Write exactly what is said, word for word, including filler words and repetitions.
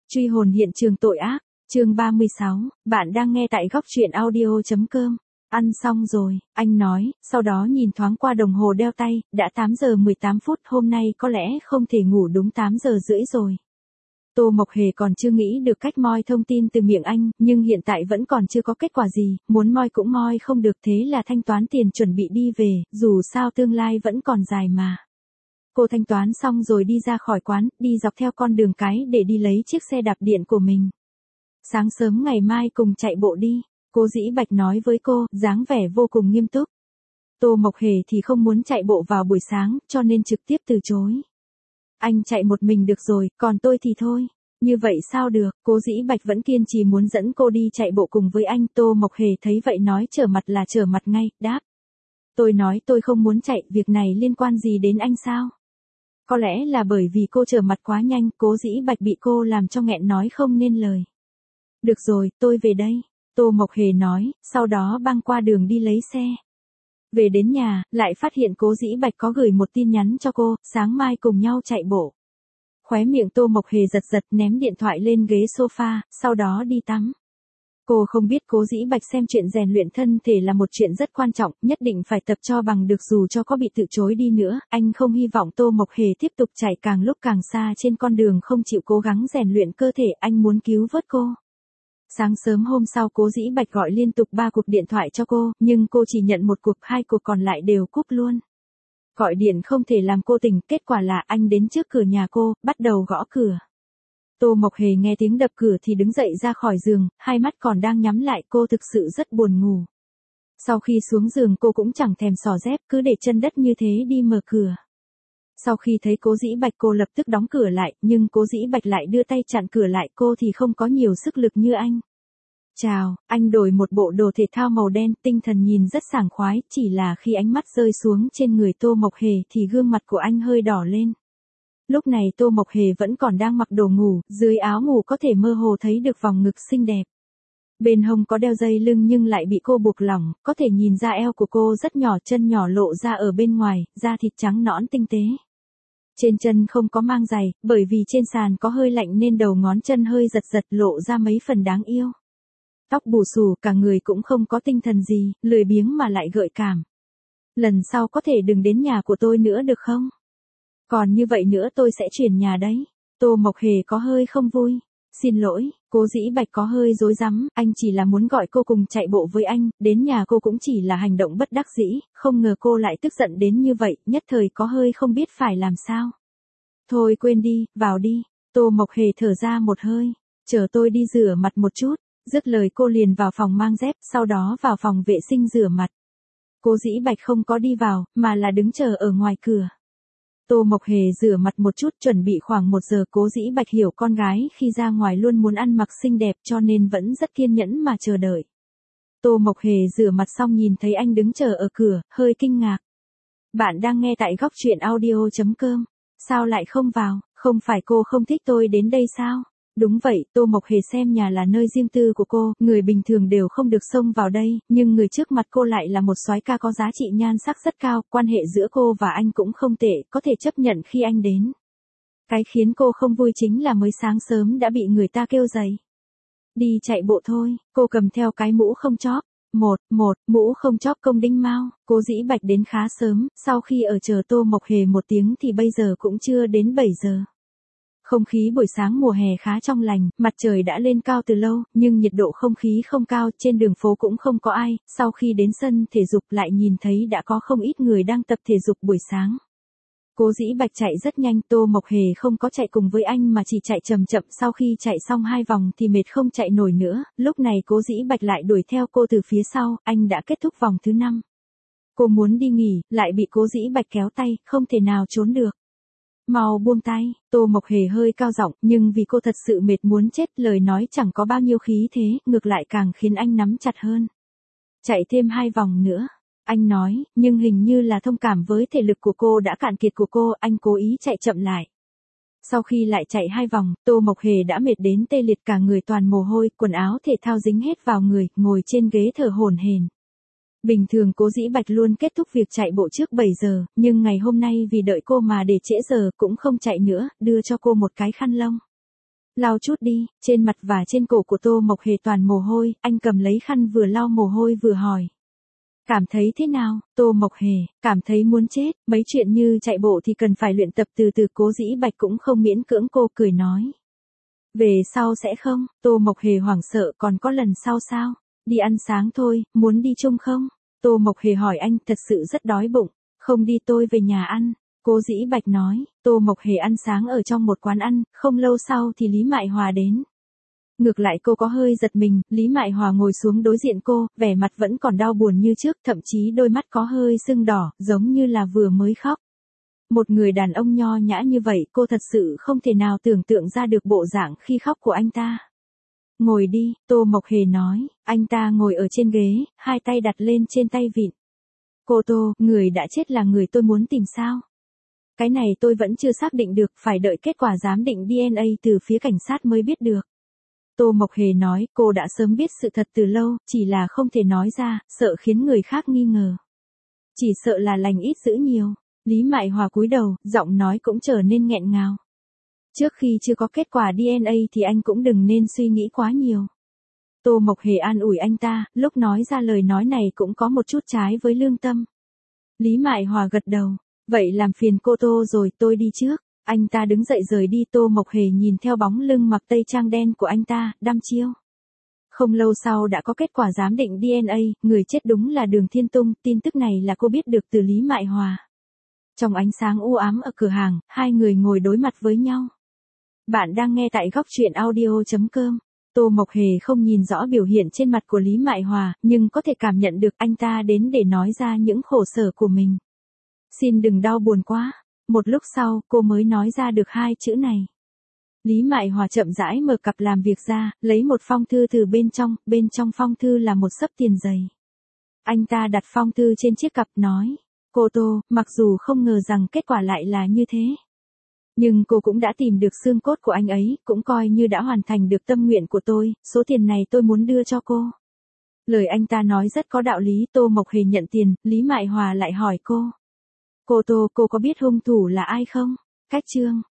Truy hồn hiện trường tội ác, chương ba mươi sáu, bạn đang nghe tại góc truyện audio.com. Ăn xong rồi, anh nói, sau đó nhìn thoáng qua đồng hồ đeo tay, đã tám giờ mười tám phút, hôm nay có lẽ không thể ngủ đúng tám giờ rưỡi rồi. Tô Mộc Hề còn chưa nghĩ được cách moi thông tin từ miệng anh, nhưng hiện tại vẫn còn chưa có kết quả gì, muốn moi cũng moi không được, thế là thanh toán tiền chuẩn bị đi về, dù sao tương lai vẫn còn dài mà. Cô thanh toán xong rồi đi ra khỏi quán, đi dọc theo con đường cái để đi lấy chiếc xe đạp điện của mình. Sáng sớm ngày mai cùng chạy bộ đi, cô Dĩ Bạch nói với cô, dáng vẻ vô cùng nghiêm túc. Tô Mộc Hề thì không muốn chạy bộ vào buổi sáng, cho nên trực tiếp từ chối. Anh chạy một mình được rồi, còn tôi thì thôi. Như vậy sao được, cô Dĩ Bạch vẫn kiên trì muốn dẫn cô đi chạy bộ cùng với anh. Tô Mộc Hề thấy vậy nói trở mặt là trở mặt ngay, đáp. Tôi nói tôi không muốn chạy, việc này liên quan gì đến anh sao? Có lẽ là bởi vì cô trở mặt quá nhanh, cô Dĩ Bạch bị cô làm cho nghẹn nói không nên lời. Được rồi, tôi về đây, Tô Mộc Hề nói, sau đó băng qua đường đi lấy xe. Về đến nhà, lại phát hiện cô Dĩ Bạch có gửi một tin nhắn cho cô, sáng mai cùng nhau chạy bộ. Khóe miệng Tô Mộc Hề giật giật, ném điện thoại lên ghế sofa, sau đó đi tắm. Cô không biết cô Dĩ Bạch xem chuyện rèn luyện thân thể là một chuyện rất quan trọng, nhất định phải tập cho bằng được dù cho có bị từ chối đi nữa, anh không hy vọng Tô Mộc Hề tiếp tục chạy càng lúc càng xa trên con đường không chịu cố gắng rèn luyện cơ thể, anh muốn cứu vớt cô. Sáng sớm hôm sau cô Dĩ Bạch gọi liên tục ba cuộc điện thoại cho cô, nhưng cô chỉ nhận một cuộc, hai cuộc còn lại đều cúp luôn. Gọi điện không thể làm cô tỉnh, kết quả là anh đến trước cửa nhà cô, bắt đầu gõ cửa. Tô Mộc Hề nghe tiếng đập cửa thì đứng dậy ra khỏi giường, hai mắt còn đang nhắm lại, cô thực sự rất buồn ngủ. Sau khi xuống giường cô cũng chẳng thèm xỏ dép, cứ để chân đất như thế đi mở cửa. Sau khi thấy cô Dĩ Bạch cô lập tức đóng cửa lại, nhưng cô Dĩ Bạch lại đưa tay chặn cửa lại, cô thì không có nhiều sức lực như anh. Chào, anh đổi một bộ đồ thể thao màu đen, tinh thần nhìn rất sảng khoái, chỉ là khi ánh mắt rơi xuống trên người Tô Mộc Hề thì gương mặt của anh hơi đỏ lên. Lúc này Tô Mộc Hề vẫn còn đang mặc đồ ngủ, dưới áo ngủ có thể mơ hồ thấy được vòng ngực xinh đẹp. Bên hông có đeo dây lưng nhưng lại bị cô buộc lỏng, có thể nhìn ra eo của cô rất nhỏ, chân nhỏ lộ ra ở bên ngoài, da thịt trắng nõn tinh tế. Trên chân không có mang giày, bởi vì trên sàn có hơi lạnh nên đầu ngón chân hơi giật giật lộ ra mấy phần đáng yêu. Tóc bù xù, cả người cũng không có tinh thần gì, lười biếng mà lại gợi cảm. Lần sau có thể đừng đến nhà của tôi nữa được không? Còn như vậy nữa tôi sẽ chuyển nhà đấy. Tô Mộc Hề có hơi không vui. Xin lỗi, cô Dĩ Bạch có hơi rối rắm, anh chỉ là muốn gọi cô cùng chạy bộ với anh, đến nhà cô cũng chỉ là hành động bất đắc dĩ, không ngờ cô lại tức giận đến như vậy, nhất thời có hơi không biết phải làm sao. Thôi quên đi, vào đi. Tô Mộc Hề thở ra một hơi, chờ tôi đi rửa mặt một chút. Dứt lời cô liền vào phòng mang dép, sau đó vào phòng vệ sinh rửa mặt. Cô Dĩ Bạch không có đi vào, mà là đứng chờ ở ngoài cửa. Tô Mộc Hề rửa mặt một chút, chuẩn bị khoảng một giờ. Cô Dĩ Bạch hiểu con gái khi ra ngoài luôn muốn ăn mặc xinh đẹp cho nên vẫn rất kiên nhẫn mà chờ đợi. Tô Mộc Hề rửa mặt xong nhìn thấy anh đứng chờ ở cửa, hơi kinh ngạc. Bạn đang nghe tại góc truyện audio.com. Sao lại không vào, không phải cô không thích tôi đến đây sao? Đúng vậy, Tô Mộc Hề xem nhà là nơi riêng tư của cô, người bình thường đều không được xông vào đây, nhưng người trước mặt cô lại là một soái ca có giá trị nhan sắc rất cao, quan hệ giữa cô và anh cũng không tệ, có thể chấp nhận khi anh đến. Cái khiến cô không vui chính là mới sáng sớm đã bị người ta kêu dậy. Đi chạy bộ thôi, cô cầm theo cái mũ không chóp. Một, một, mũ không chóp công đinh mao, cô Dĩ Bạch đến khá sớm, sau khi ở chờ Tô Mộc Hề một tiếng thì bây giờ cũng chưa đến bảy giờ. Không khí buổi sáng mùa hè khá trong lành, mặt trời đã lên cao từ lâu, nhưng nhiệt độ không khí không cao, trên đường phố cũng không có ai, sau khi đến sân thể dục lại nhìn thấy đã có không ít người đang tập thể dục buổi sáng. Cô Dĩ Bạch chạy rất nhanh, Tô Mộc Hề không có chạy cùng với anh mà chỉ chạy chậm chậm, sau khi chạy xong hai vòng thì mệt không chạy nổi nữa, lúc này cô Dĩ Bạch lại đuổi theo cô từ phía sau, anh đã kết thúc vòng thứ năm. Cô muốn đi nghỉ, lại bị cô Dĩ Bạch kéo tay, không thể nào trốn được. Mau buông tay, Tô Mộc Hề hơi cao giọng, nhưng vì cô thật sự mệt muốn chết, lời nói chẳng có bao nhiêu khí thế, ngược lại càng khiến anh nắm chặt hơn. Chạy thêm hai vòng nữa, anh nói, nhưng hình như là thông cảm với thể lực của cô đã cạn kiệt của cô, anh cố ý chạy chậm lại. Sau khi lại chạy hai vòng, Tô Mộc Hề đã mệt đến tê liệt, cả người toàn mồ hôi, quần áo thể thao dính hết vào người, ngồi trên ghế thở hổn hển. Bình thường cô Dĩ Bạch luôn kết thúc việc chạy bộ trước bảy giờ, nhưng ngày hôm nay vì đợi cô mà để trễ giờ cũng không chạy nữa, đưa cho cô một cái khăn lông. Lau chút đi, trên mặt và trên cổ của Tô Mộc Hề toàn mồ hôi, anh cầm lấy khăn vừa lau mồ hôi vừa hỏi. Cảm thấy thế nào, Tô Mộc Hề, cảm thấy muốn chết, mấy chuyện như chạy bộ thì cần phải luyện tập từ từ. Cố Dĩ Bạch cũng không miễn cưỡng, cô cười nói. Về sau sẽ không, Tô Mộc Hề hoảng sợ, còn có lần sau sao? Đi ăn sáng thôi, muốn đi chung không? Tô Mộc Hề hỏi anh, thật sự rất đói bụng, không đi tôi về nhà ăn. Cố Dĩ Bạch nói, Tô Mộc Hề ăn sáng ở trong một quán ăn, không lâu sau thì Lý Mại Hòa đến. Ngược lại cô có hơi giật mình, Lý Mại Hòa ngồi xuống đối diện cô, vẻ mặt vẫn còn đau buồn như trước, thậm chí đôi mắt có hơi sưng đỏ, giống như là vừa mới khóc. Một người đàn ông nho nhã như vậy, cô thật sự không thể nào tưởng tượng ra được bộ dạng khi khóc của anh ta. Ngồi đi, Tô Mộc Hề nói, anh ta ngồi ở trên ghế, hai tay đặt lên trên tay vịn. Cô Tô, người đã chết là người tôi muốn tìm sao? Cái này tôi vẫn chưa xác định được, phải đợi kết quả giám định đê en a từ phía cảnh sát mới biết được. Tô Mộc Hề nói, cô đã sớm biết sự thật từ lâu, chỉ là không thể nói ra, sợ khiến người khác nghi ngờ. Chỉ sợ là lành ít dữ nhiều. Lý Mại Hòa cúi đầu, giọng nói cũng trở nên nghẹn ngào. Trước khi chưa có kết quả đê en a thì anh cũng đừng nên suy nghĩ quá nhiều. Tô Mộc Hề an ủi anh ta, lúc nói ra lời nói này cũng có một chút trái với lương tâm. Lý Mại Hòa gật đầu, vậy làm phiền cô Tô rồi, tôi đi trước. Anh ta đứng dậy rời đi. Tô Mộc Hề nhìn theo bóng lưng mặc tây trang đen của anh ta, đăm chiêu. Không lâu sau đã có kết quả giám định đê en a, người chết đúng là Đường Thiên Tung, tin tức này là cô biết được từ Lý Mại Hòa. Trong ánh sáng u ám ở cửa hàng, hai người ngồi đối mặt với nhau. Bạn đang nghe tại góc truyện audio chấm com. Tô Mộc Hề không nhìn rõ biểu hiện trên mặt của Lý Mại Hòa, nhưng có thể cảm nhận được anh ta đến để nói ra những khổ sở của mình. Xin đừng đau buồn quá. Một lúc sau, cô mới nói ra được hai chữ này. Lý Mại Hòa chậm rãi mở cặp làm việc ra, lấy một phong thư từ bên trong, bên trong phong thư là một xấp tiền dày. Anh ta đặt phong thư trên chiếc cặp nói, cô Tô, mặc dù không ngờ rằng kết quả lại là như thế. Nhưng cô cũng đã tìm được xương cốt của anh ấy, cũng coi như đã hoàn thành được tâm nguyện của tôi, số tiền này tôi muốn đưa cho cô. Lời anh ta nói rất có đạo lý. Tô Mộc Hề nhận tiền, Lý Mại Hòa lại hỏi cô. Cô Tô, cô có biết hung thủ là ai không? Cách chương